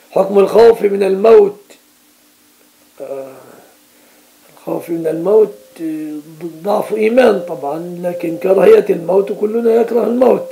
حكم الخوف من الموت. الخوف من الموت ضعف إيمان طبعا، لكن كراهية الموت كلنا يكره الموت.